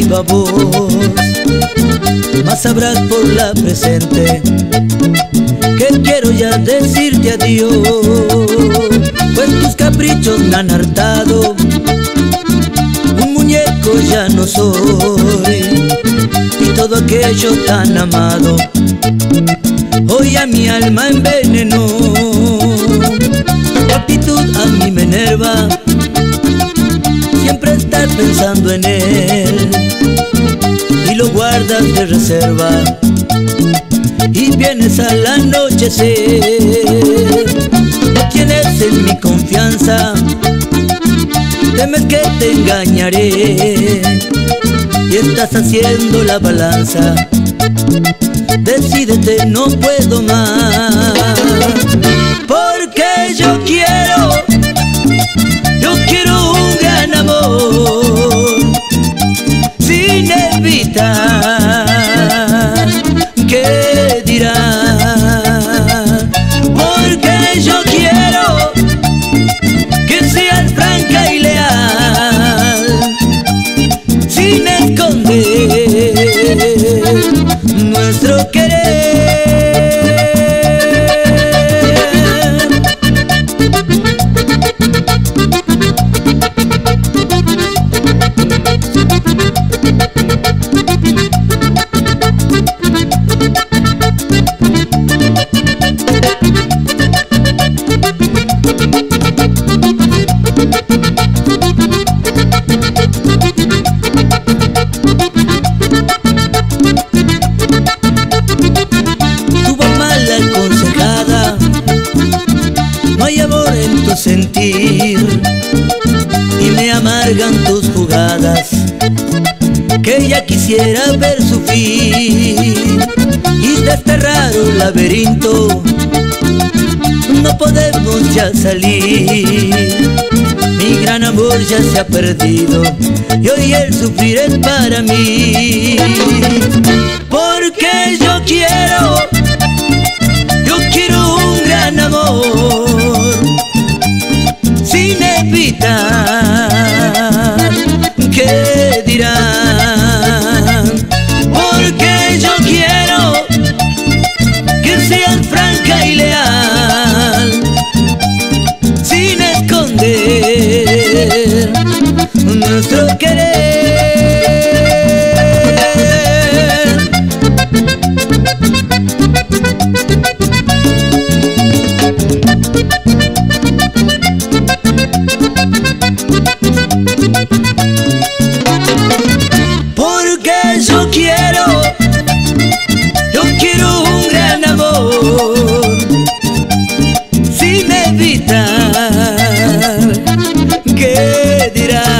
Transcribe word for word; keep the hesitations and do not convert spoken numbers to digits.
tengo a vos, mas sabrás por la presente que quiero ya decirte adiós, pues tus caprichos me han hartado, un muñeco ya no soy, y todo aquello tan amado hoy a mi alma envenenó. Tu actitud a mí me enerva, siempre estás pensando en él y lo guardas de reserva, y vienes al anochecer. No tienes en mi confianza, temes que te engañaré, y estás haciendo la balanza. Decídete, no puedo más, porque yo quiero, yo quiero un gran amor, sin evitar qué dirán, porque yo quiero que seas franca y leal, sin esconder nuestro querer. No hay amor en tu sentir y me amargan tus jugadas, que ya quisiera ver su fin, y de este raro laberinto no podemos ya salir. Mi gran amor ya se ha perdido y hoy el sufrir es para mí, porque yo quiero, yo quiero un gran amor, sin evitar qué dirán, porque yo quiero que seas franca y leal, sin esconder nuestro querer. Porque yo quiero, yo quiero un gran amor, sin evitar qué dirán.